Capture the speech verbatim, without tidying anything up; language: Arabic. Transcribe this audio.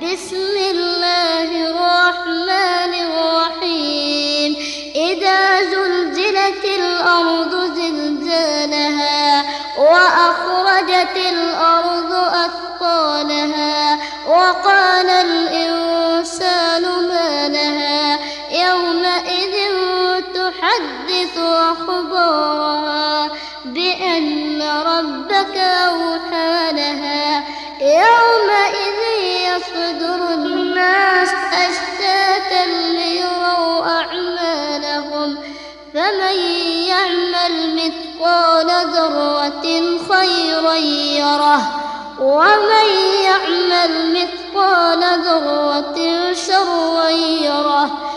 بسم الله الرحمن الرحيم إذا زلزلت الأرض زلزالها وأخرجت الأرض أثقالها وقال الإنسان ما لها يومئذ تحدث أخبارها بأن ربك أوحى لها يومئذ يصدر الناس أشتاتا ليروا أعمالهم فمن يعمل مثقال ذرة خيرا يره ومن يعمل مثقال ذرة شرا يره